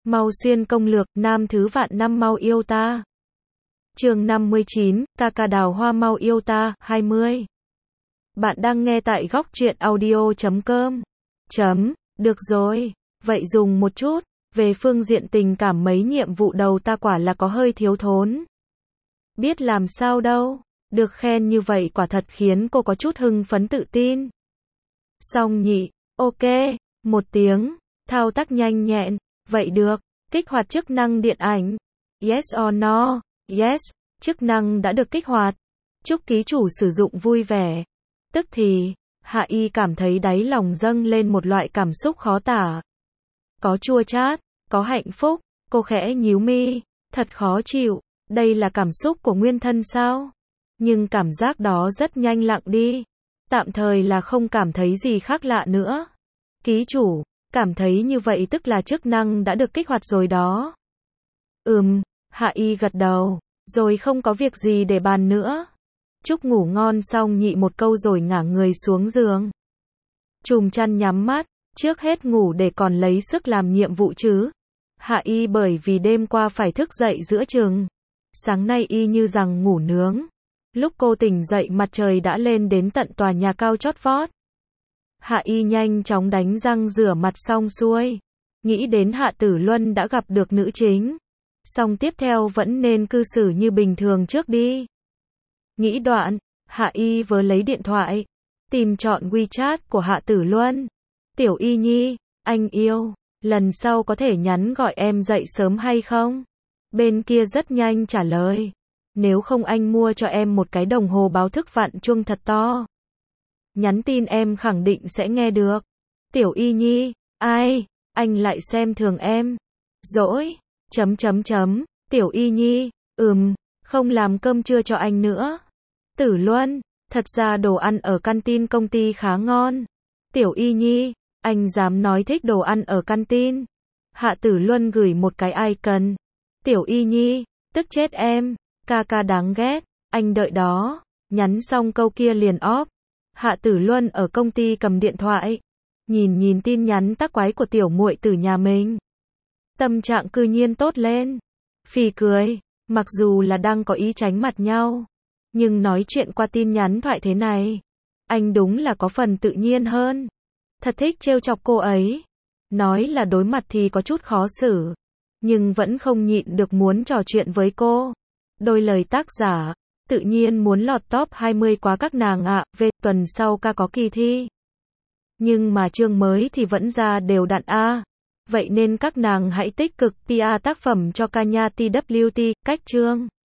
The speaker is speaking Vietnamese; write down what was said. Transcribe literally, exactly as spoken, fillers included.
Mau xuyên công lược, nam thứ vạn năm mau yêu ta. Chương năm mươi chín, ca ca đào hoa mau yêu ta, hai mươi. Bạn đang nghe tại góc truyện audio chấm com. Chấm, được rồi, vậy dùng một chút, về phương diện tình cảm mấy nhiệm vụ đầu ta quả là có hơi thiếu thốn. Biết làm sao đâu, được khen như vậy quả thật khiến cô có chút hưng phấn tự tin. Xong nhị, ok, một tiếng, thao tác nhanh nhẹn, vậy được, kích hoạt chức năng điện ảnh. Yes or no, yes, chức năng đã được kích hoạt. Chúc ký chủ sử dụng vui vẻ. Tức thì, Hạ Y cảm thấy đáy lòng dâng lên một loại cảm xúc khó tả. Có chua chát, có hạnh phúc, cô khẽ nhíu mi, thật khó chịu, đây là cảm xúc của nguyên thân sao? Nhưng cảm giác đó rất nhanh lặng đi, tạm thời là không cảm thấy gì khác lạ nữa. Ký chủ, cảm thấy như vậy tức là chức năng đã được kích hoạt rồi đó. Ừm, Hạ Y gật đầu, rồi không có việc gì để bàn nữa. Chúc ngủ ngon xong nhị một câu rồi ngả người xuống giường. Chùm chăn nhắm mắt, trước hết ngủ để còn lấy sức làm nhiệm vụ chứ. Hạ Y bởi vì đêm qua phải thức dậy giữa chừng. Sáng nay y như rằng ngủ nướng. Lúc cô tỉnh dậy mặt trời đã lên đến tận tòa nhà cao chót vót. Hạ Y nhanh chóng đánh răng rửa mặt xong xuôi. Nghĩ đến Hạ Tử Luân đã gặp được nữ chính. Xong tiếp theo vẫn nên cư xử như bình thường trước đi. Nghĩ đoạn, Hạ Y vừa lấy điện thoại, tìm chọn WeChat của Hạ Tử Luân. Tiểu Y Nhi, anh yêu, lần sau có thể nhắn gọi em dậy sớm hay không? Bên kia rất nhanh trả lời. Nếu không anh mua cho em một cái đồng hồ báo thức vặn chuông thật to. Nhắn tin em khẳng định sẽ nghe được. Tiểu Y Nhi, ai, anh lại xem thường em. Dỗi, chấm chấm chấm, Tiểu Y Nhi, ừm, không làm cơm trưa cho anh nữa. Tử Luân, thật ra đồ ăn ở canteen công ty khá ngon. Tiểu Y Nhi, anh dám nói thích đồ ăn ở canteen. Hạ Tử Luân gửi một cái icon. Tiểu Y Nhi, tức chết em, ca ca đáng ghét, anh đợi đó. Nhắn xong câu kia liền off. Hạ Tử Luân ở công ty cầm điện thoại, nhìn nhìn tin nhắn tác quái của tiểu muội từ nhà mình. Tâm trạng cư nhiên tốt lên. Phì cười, mặc dù là đang có ý tránh mặt nhau, nhưng nói chuyện qua tin nhắn thoại thế này, anh đúng là có phần tự nhiên hơn. Thật thích trêu chọc cô ấy. Nói là đối mặt thì có chút khó xử, nhưng vẫn không nhịn được muốn trò chuyện với cô. Đôi lời tác giả, tự nhiên muốn lọt top hai mươi quá các nàng ạ. Về tuần sau ca có kỳ thi, nhưng mà chương mới thì vẫn ra đều đặn a. Vậy nên các nàng hãy tích cực pê e tác phẩm cho ca nha tê vê kép tê, cách chương.